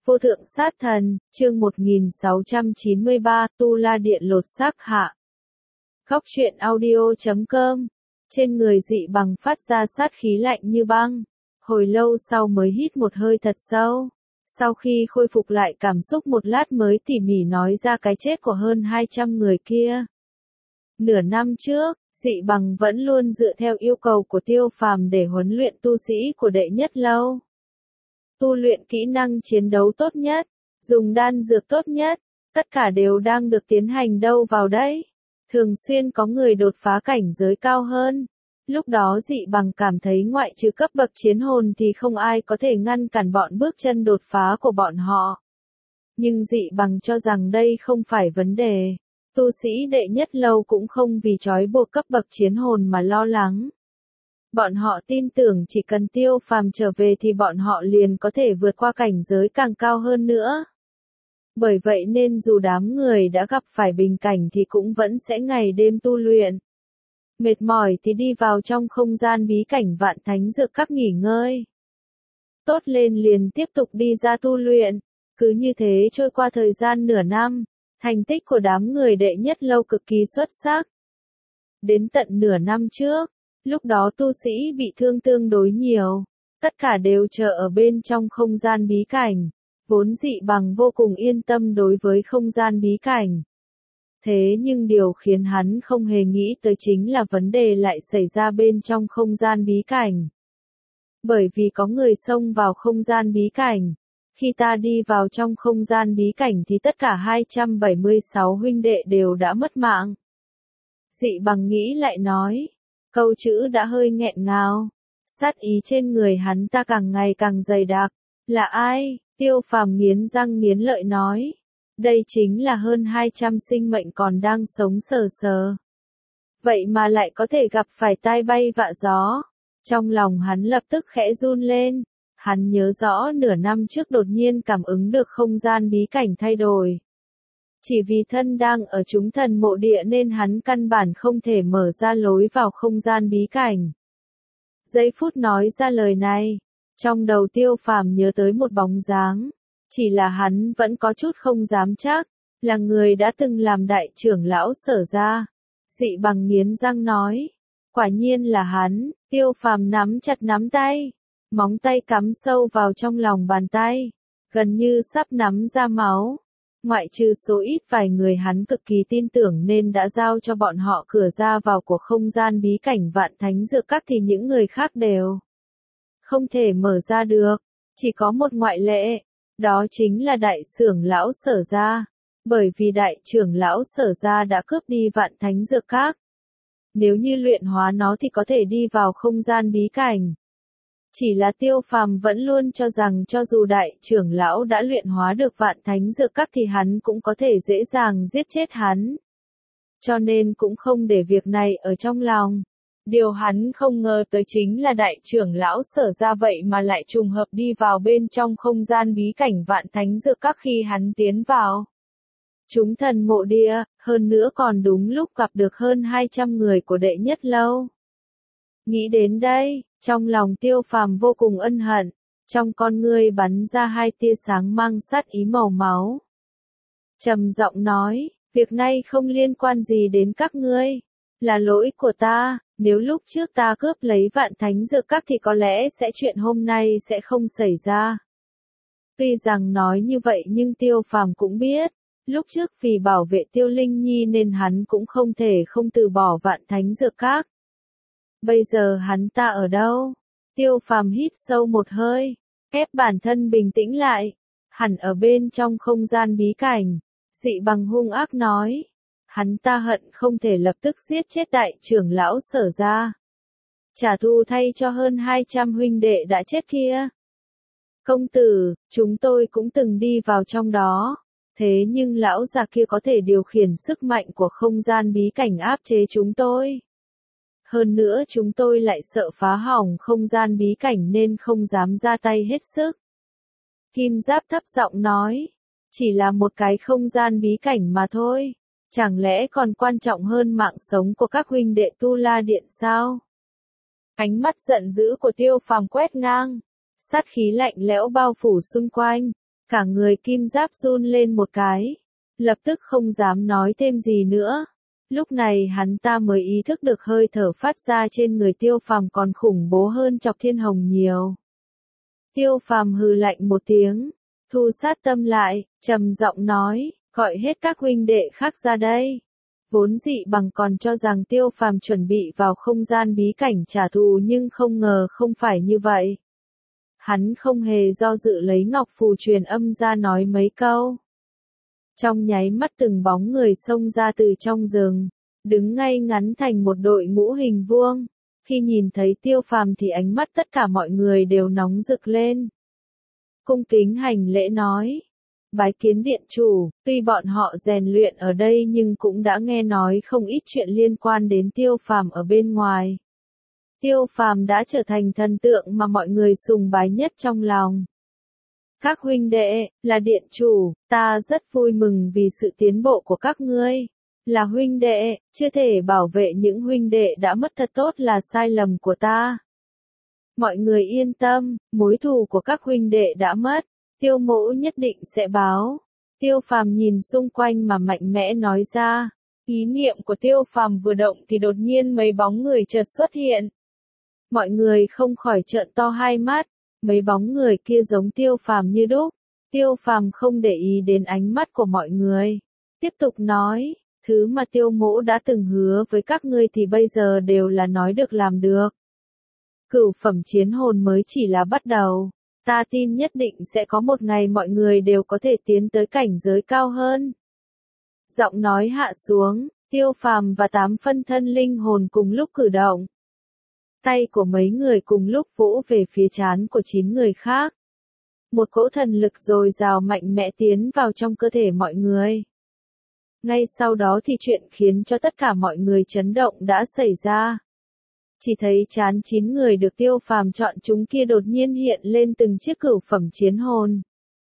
Vô thượng sát thần, chương 1693, Tu La Điện lột xác hạ. Góc truyện audio.com. Trên người dị bằng phát ra sát khí lạnh như băng. Hồi lâu sau mới hít một hơi thật sâu. Sau khi khôi phục lại cảm xúc một lát mới tỉ mỉ nói ra cái chết của hơn 200 người kia. Nửa năm trước, dị bằng vẫn luôn dựa theo yêu cầu của Tiêu Phàm để huấn luyện tu sĩ của đệ nhất lâu. Tu luyện kỹ năng chiến đấu tốt nhất, dùng đan dược tốt nhất, tất cả đều đang được tiến hành đâu vào đấy. Thường xuyên có người đột phá cảnh giới cao hơn. Lúc đó dị bằng cảm thấy ngoại trừ cấp bậc chiến hồn thì không ai có thể ngăn cản bọn bước chân đột phá của bọn họ. Nhưng dị bằng cho rằng đây không phải vấn đề. Tu sĩ đệ nhất lâu cũng không vì trói buộc cấp bậc chiến hồn mà lo lắng. Bọn họ tin tưởng chỉ cần Tiêu Phàm trở về thì bọn họ liền có thể vượt qua cảnh giới càng cao hơn nữa. Bởi vậy nên dù đám người đã gặp phải bình cảnh thì cũng vẫn sẽ ngày đêm tu luyện. Mệt mỏi thì đi vào trong không gian bí cảnh Vạn Thánh Dược Các nghỉ ngơi. Tốt lên liền tiếp tục đi ra tu luyện. Cứ như thế trôi qua thời gian nửa năm, thành tích của đám người đệ nhất lâu cực kỳ xuất sắc. Đến tận nửa năm trước, lúc đó tu sĩ bị thương tương đối nhiều, tất cả đều chờ ở bên trong không gian bí cảnh, vốn dị bằng vô cùng yên tâm đối với không gian bí cảnh. Thế nhưng điều khiến hắn không hề nghĩ tới chính là vấn đề lại xảy ra bên trong không gian bí cảnh. Bởi vì có người xông vào không gian bí cảnh, khi ta đi vào trong không gian bí cảnh thì tất cả 276 huynh đệ đều đã mất mạng. Dị bằng nghĩ lại nói. Câu chữ đã hơi nghẹn ngào. Sát ý trên người hắn ta càng ngày càng dày đặc. Là ai? Tiêu Phàm nghiến răng nghiến lợi nói. Đây chính là hơn 200 sinh mệnh còn đang sống sờ sờ. Vậy mà lại có thể gặp phải tai bay vạ gió. Trong lòng hắn lập tức khẽ run lên. Hắn nhớ rõ nửa năm trước đột nhiên cảm ứng được không gian bí cảnh thay đổi. Chỉ vì thân đang ở chúng thần mộ địa nên hắn căn bản không thể mở ra lối vào không gian bí cảnh. Giây phút nói ra lời này, trong đầu Tiêu Phàm nhớ tới một bóng dáng, chỉ là hắn vẫn có chút không dám chắc, là người đã từng làm đại trưởng lão Sở gia. Dị bằng nghiến răng nói, quả nhiên là hắn. Tiêu Phàm nắm chặt nắm tay, móng tay cắm sâu vào trong lòng bàn tay, gần như sắp nắm ra máu. Ngoại trừ số ít vài người hắn cực kỳ tin tưởng nên đã giao cho bọn họ cửa ra vào của không gian bí cảnh Vạn Thánh Dược Các thì những người khác đều không thể mở ra được. Chỉ có một ngoại lệ, đó chính là đại trưởng lão Sở gia. Bởi vì đại trưởng lão Sở gia đã cướp đi Vạn Thánh Dược Các. Nếu như luyện hóa nó thì có thể đi vào không gian bí cảnh. Chỉ là Tiêu Phàm vẫn luôn cho rằng cho dù đại trưởng lão đã luyện hóa được Vạn Thánh Dược Các thì hắn cũng có thể dễ dàng giết chết hắn. Cho nên cũng không để việc này ở trong lòng. Điều hắn không ngờ tới chính là đại trưởng lão Sở gia vậy mà lại trùng hợp đi vào bên trong không gian bí cảnh Vạn Thánh Dược Các khi hắn tiến vào chúng thần mộ địa, hơn nữa còn đúng lúc gặp được hơn 200 người của đệ nhất lâu. Nghĩ đến đây, trong lòng Tiêu Phàm vô cùng ân hận, trong con ngươi bắn ra hai tia sáng mang sát ý màu máu. Trầm giọng nói, việc này không liên quan gì đến các ngươi, là lỗi của ta, nếu lúc trước ta cướp lấy Vạn Thánh Dược Các thì có lẽ chuyện hôm nay sẽ không xảy ra. Tuy rằng nói như vậy nhưng Tiêu Phàm cũng biết, lúc trước vì bảo vệ Tiêu Linh Nhi nên hắn cũng không thể không từ bỏ Vạn Thánh Dược Các. Bây giờ hắn ta ở đâu? Tiêu Phàm hít sâu một hơi, ép bản thân bình tĩnh lại. Hẳn ở bên trong không gian bí cảnh. Dị bằng hung ác nói. Hắn ta hận không thể lập tức giết chết đại trưởng lão Sở gia. Trả thù thay cho hơn 200 huynh đệ đã chết kia. Công tử, chúng tôi cũng từng đi vào trong đó. Thế nhưng lão già kia có thể điều khiển sức mạnh của không gian bí cảnh áp chế chúng tôi. Hơn nữa chúng tôi lại sợ phá hỏng không gian bí cảnh nên không dám ra tay hết sức. Kim Giáp thấp giọng nói, chỉ là một cái không gian bí cảnh mà thôi, chẳng lẽ còn quan trọng hơn mạng sống của các huynh đệ Tu La Điện sao? Ánh mắt giận dữ của Tiêu Phàm quét ngang, sát khí lạnh lẽo bao phủ xung quanh, Cả người Kim Giáp run lên một cái, lập tức không dám nói thêm gì nữa. Lúc này hắn ta mới ý thức được hơi thở phát ra trên người Tiêu Phàm còn khủng bố hơn Chọc Thiên Hồng nhiều. Tiêu Phàm hừ lạnh một tiếng, thu sát tâm lại, trầm giọng nói, gọi hết các huynh đệ khác ra đây. Vốn Dị Bằng còn cho rằng Tiêu Phàm chuẩn bị vào không gian bí cảnh trả thù nhưng không ngờ không phải như vậy. Hắn không hề do dự lấy ngọc phù truyền âm ra nói mấy câu. Trong nháy mắt từng bóng người xông ra từ trong rừng, đứng ngay ngắn thành một đội ngũ hình vuông. Khi nhìn thấy Tiêu Phàm thì ánh mắt tất cả mọi người đều nóng rực lên. Cung kính hành lễ nói, bái kiến điện chủ, tuy bọn họ rèn luyện ở đây nhưng cũng đã nghe nói không ít chuyện liên quan đến Tiêu Phàm ở bên ngoài. Tiêu Phàm đã trở thành thần tượng mà mọi người sùng bái nhất trong lòng. Các huynh đệ, là điện chủ, ta rất vui mừng vì sự tiến bộ của các ngươi. Là huynh đệ, chưa thể bảo vệ những huynh đệ đã mất thật tốt là sai lầm của ta. Mọi người yên tâm, mối thù của các huynh đệ đã mất, Tiêu mỗ nhất định sẽ báo. Tiêu Phàm nhìn xung quanh mà mạnh mẽ nói ra. Ý niệm của Tiêu Phàm vừa động thì đột nhiên mấy bóng người chợt xuất hiện. Mọi người không khỏi trợn to hai mắt, mấy bóng người kia giống Tiêu Phàm như đúc. Tiêu Phàm không để ý đến ánh mắt của mọi người, tiếp tục nói, thứ mà Tiêu mỗ đã từng hứa với các ngươi thì bây giờ đều là nói được làm được. Cửu phẩm chiến hồn mới chỉ là bắt đầu, ta tin nhất định sẽ có một ngày mọi người đều có thể tiến tới cảnh giới cao hơn. Giọng nói hạ xuống, Tiêu Phàm và 8 phân thân linh hồn cùng lúc cử động. Tay của mấy người cùng lúc vỗ về phía trán của 9 người khác. Một cỗ thần lực dồi dào mạnh mẽ tiến vào trong cơ thể mọi người. Ngay sau đó thì chuyện khiến cho tất cả mọi người chấn động đã xảy ra. Chỉ thấy trán 9 người được Tiêu Phàm chọn chúng kia đột nhiên hiện lên từng chiếc cửu phẩm chiến hồn.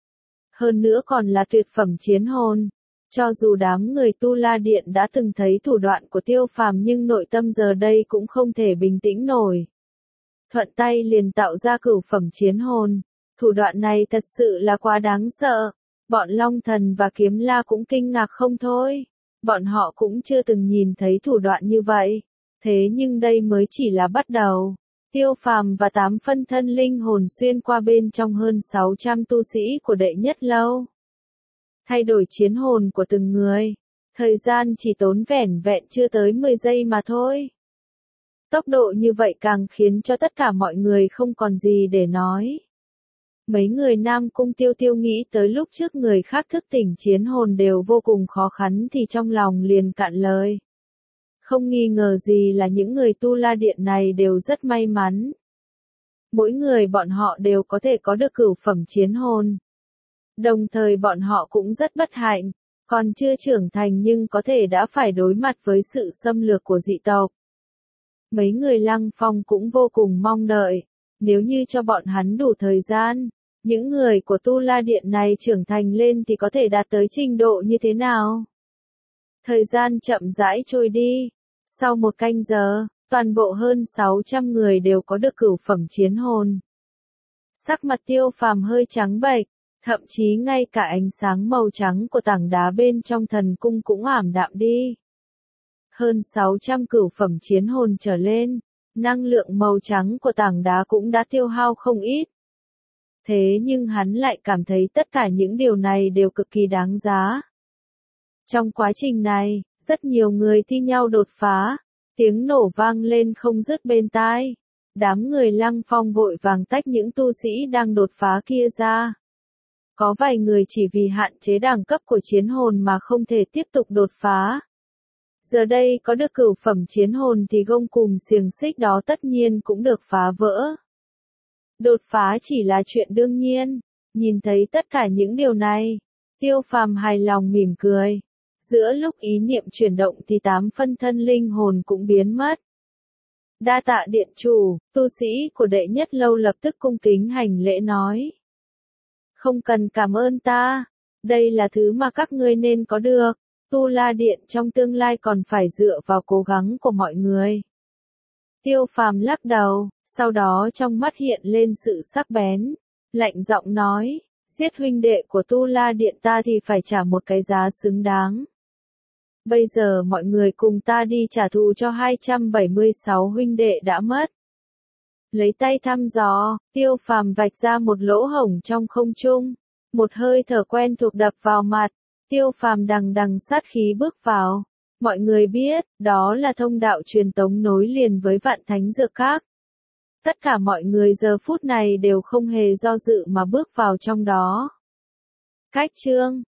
Hơn nữa còn là tuyệt phẩm chiến hồn. Cho dù đám người Tu La Điện đã từng thấy thủ đoạn của Tiêu Phàm nhưng nội tâm giờ đây cũng không thể bình tĩnh nổi. Thuận tay liền tạo ra cửu phẩm chiến hồn. Thủ đoạn này thật sự là quá đáng sợ. Bọn Long Thần và Kiếm La cũng kinh ngạc không thôi. Bọn họ cũng chưa từng nhìn thấy thủ đoạn như vậy. Thế nhưng đây mới chỉ là bắt đầu. Tiêu Phàm và 8 phân thân linh hồn xuyên qua bên trong hơn 600 tu sĩ của đệ nhất lâu. Thay đổi chiến hồn của từng người. Thời gian chỉ tốn vẻn vẹn chưa tới 10 giây mà thôi. Tốc độ như vậy càng khiến cho tất cả mọi người không còn gì để nói. Mấy người Nam Cung Tiêu Tiêu nghĩ tới lúc trước người khác thức tỉnh chiến hồn đều vô cùng khó khăn thì trong lòng liền cạn lời. Không nghi ngờ gì là những người Tu La Điện này đều rất may mắn. Mỗi người bọn họ đều có thể có được cửu phẩm chiến hồn. Đồng thời bọn họ cũng rất bất hạnh, còn chưa trưởng thành nhưng có thể đã phải đối mặt với sự xâm lược của dị tộc. Mấy người Lăng Phong cũng vô cùng mong đợi, nếu như cho bọn hắn đủ thời gian, những người của Tu La Điện này trưởng thành lên thì có thể đạt tới trình độ như thế nào. Thời gian chậm rãi trôi đi, sau 1 canh giờ, toàn bộ hơn 600 người đều có được cửu phẩm chiến hồn. Sắc mặt Tiêu Phàm hơi trắng bệch. Thậm chí ngay cả ánh sáng màu trắng của tảng đá bên trong thần cung cũng ảm đạm đi. Hơn 600 cửu phẩm chiến hồn trở lên, năng lượng màu trắng của tảng đá cũng đã tiêu hao không ít. Thế nhưng hắn lại cảm thấy tất cả những điều này đều cực kỳ đáng giá. Trong quá trình này, rất nhiều người thi nhau đột phá, tiếng nổ vang lên không dứt bên tai. Đám người Lăng Phong vội vàng tách những tu sĩ đang đột phá kia ra. Có vài người chỉ vì hạn chế đẳng cấp của chiến hồn mà không thể tiếp tục đột phá. Giờ đây có được cửu phẩm chiến hồn thì gông cùm xiềng xích đó tất nhiên cũng được phá vỡ. Đột phá chỉ là chuyện đương nhiên. Nhìn thấy tất cả những điều này, Tiêu Phàm hài lòng mỉm cười. Giữa lúc ý niệm chuyển động thì 8 phân thân linh hồn cũng biến mất. Đa tạ điện chủ, tu sĩ của đệ nhất lâu lập tức cung kính hành lễ nói. Không cần cảm ơn ta, đây là thứ mà các ngươi nên có được, Tu La Điện trong tương lai còn phải dựa vào cố gắng của mọi người. Tiêu Phàm lắc đầu, sau đó trong mắt hiện lên sự sắc bén, lạnh giọng nói, Giết huynh đệ của Tu La Điện ta thì phải trả một cái giá xứng đáng. Bây giờ mọi người cùng ta đi trả thù cho 276 huynh đệ đã mất. Lấy tay thăm dò, Tiêu Phàm vạch ra một lỗ hổng trong không trung. Một hơi thở quen thuộc đập vào mặt. Tiêu Phàm đằng đằng sát khí bước vào. Mọi người biết, đó là thông đạo truyền tống nối liền với Vạn Thánh Dược Các. Tất cả mọi người giờ phút này đều không hề do dự mà bước vào trong đó. Cách chương